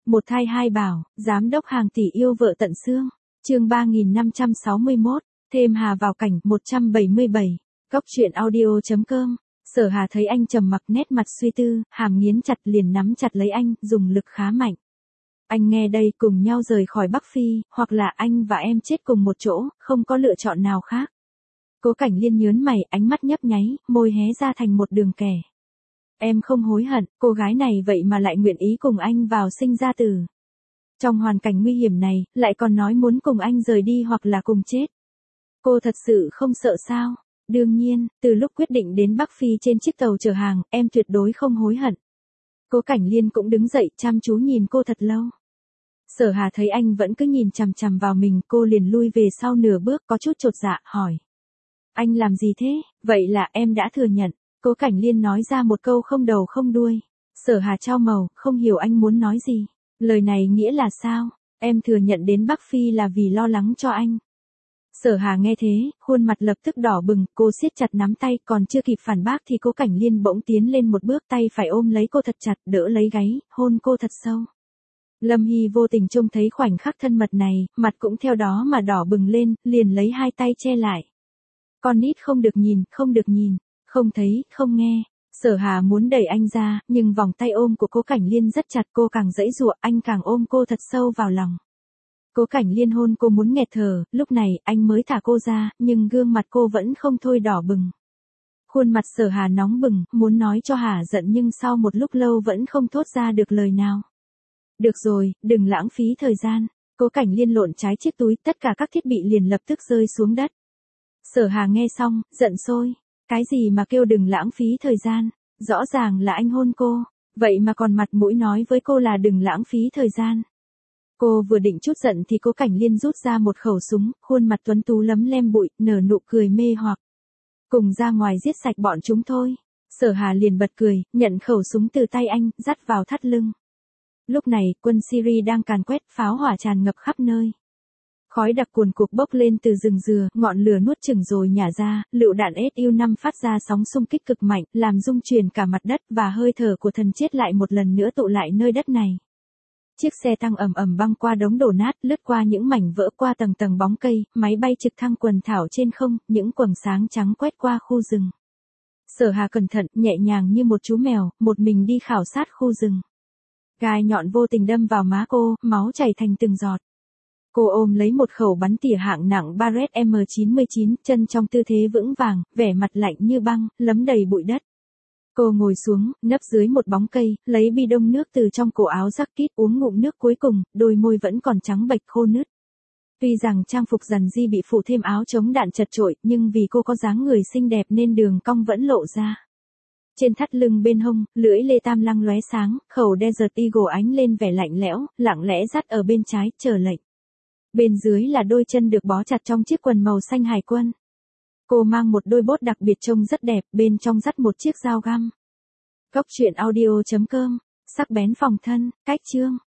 Một thai hai bảo, giám đốc hàng tỷ yêu vợ tận xương. Chương 3561, thêm Hà vào cảnh 177. Góc truyện audio.com. Sở Hà thấy anh trầm mặc, nét mặt suy tư, hàm nghiến chặt, liền nắm chặt lấy anh, dùng lực khá mạnh. Anh nghe đây, cùng nhau rời khỏi Bắc Phi, hoặc là anh và em chết cùng một chỗ, không có lựa chọn nào khác. Cố Cảnh Liên nhớn mày, ánh mắt nhấp nháy, môi hé ra thành một đường kẻ. Em không hối hận, cô gái này vậy mà lại nguyện ý cùng anh vào sinh ra tử. Trong hoàn cảnh nguy hiểm này, lại còn nói muốn cùng anh rời đi hoặc là cùng chết. Cô thật sự không sợ sao? Đương nhiên, từ lúc quyết định đến Bắc Phi trên chiếc tàu chở hàng, em tuyệt đối không hối hận. Cố Cảnh Liên cũng đứng dậy, chăm chú nhìn cô thật lâu. Sở Hà thấy anh vẫn cứ nhìn chằm chằm vào mình, cô liền lui về sau nửa bước, có chút chột dạ, hỏi. Anh làm gì thế? Vậy là em đã thừa nhận. Cố Cảnh Liên nói ra một câu không đầu không đuôi. Sở Hà chau màu, không hiểu anh muốn nói gì. Lời này nghĩa là sao? Em thừa nhận đến Bắc Phi là vì lo lắng cho anh. Sở Hà nghe thế, khuôn mặt lập tức đỏ bừng, cô siết chặt nắm tay, còn chưa kịp phản bác thì Cố Cảnh Liên bỗng tiến lên một bước, tay phải ôm lấy cô thật chặt, đỡ lấy gáy, hôn cô thật sâu. Lâm Hy vô tình trông thấy khoảnh khắc thân mật này, mặt cũng theo đó mà đỏ bừng lên, liền lấy hai tay che lại. Con nít không được nhìn, không được nhìn, không thấy, không nghe. Sở Hà muốn đẩy anh ra, nhưng vòng tay ôm của Cố Cảnh Liên rất chặt, cô càng giãy giụa, anh càng ôm cô thật sâu vào lòng. Cố Cảnh Liên hôn cô muốn nghẹt thở, lúc này anh mới thả cô ra, nhưng gương mặt cô vẫn không thôi đỏ bừng. Khuôn mặt Sở Hà nóng bừng, muốn nói cho Hà giận nhưng sau một lúc lâu vẫn không thốt ra được lời nào. Được rồi, đừng lãng phí thời gian. Cố Cảnh Liên lộn trái chiếc túi, tất cả các thiết bị liền lập tức rơi xuống đất. Sở Hà nghe xong, giận sôi. Cái gì mà kêu đừng lãng phí thời gian? Rõ ràng là anh hôn cô, vậy mà còn mặt mũi nói với cô là đừng lãng phí thời gian. Cô vừa định chút giận thì Cố Cảnh Liên rút ra một khẩu súng, khuôn mặt tuấn tú lấm lem bụi, nở nụ cười mê hoặc. Cùng ra ngoài giết sạch bọn chúng thôi. Sở Hà liền bật cười, nhận khẩu súng từ tay anh, dắt vào thắt lưng. Lúc này, quân Syria đang càn quét, pháo hỏa tràn ngập khắp nơi. Khói đặc cuồn cuộn bốc lên từ rừng dừa, ngọn lửa nuốt chửng rồi nhả ra, lựu đạn Su-5 phát ra sóng xung kích cực mạnh, làm rung chuyển cả mặt đất và hơi thở của thần chết lại một lần nữa tụ lại nơi đất này. Chiếc xe tăng ầm ầm băng qua đống đổ nát, lướt qua những mảnh vỡ, qua tầng tầng bóng cây, máy bay trực thăng quần thảo trên không, những quầng sáng trắng quét qua khu rừng. Sở Hà cẩn thận, nhẹ nhàng như một chú mèo, một mình đi khảo sát khu rừng. Gai nhọn vô tình đâm vào má cô, máu chảy thành từng giọt. Cô ôm lấy một khẩu bắn tỉa hạng nặng Barrett M99, chân trong tư thế vững vàng, vẻ mặt lạnh như băng, lấm đầy bụi đất. Cô ngồi xuống, nấp dưới một bóng cây, lấy bi đông nước từ trong cổ áo jacket, uống ngụm nước cuối cùng, đôi môi vẫn còn trắng bệch khô nứt. Tuy rằng trang phục rằn di bị phủ thêm áo chống đạn chật chội, nhưng vì cô có dáng người xinh đẹp nên đường cong vẫn lộ ra. Trên thắt lưng bên hông, lưỡi lê tam lăng lóe sáng, khẩu Desert Eagle ánh lên vẻ lạnh lẽo, lặng lẽ dắt ở bên trái, chờ lệnh. Bên dưới là đôi chân được bó chặt trong chiếc quần màu xanh hải quân. Cô mang một đôi bốt đặc biệt trông rất đẹp, bên trong dắt một chiếc dao găm. Góc truyện audio.com, sắc bén phòng thân, cách chương.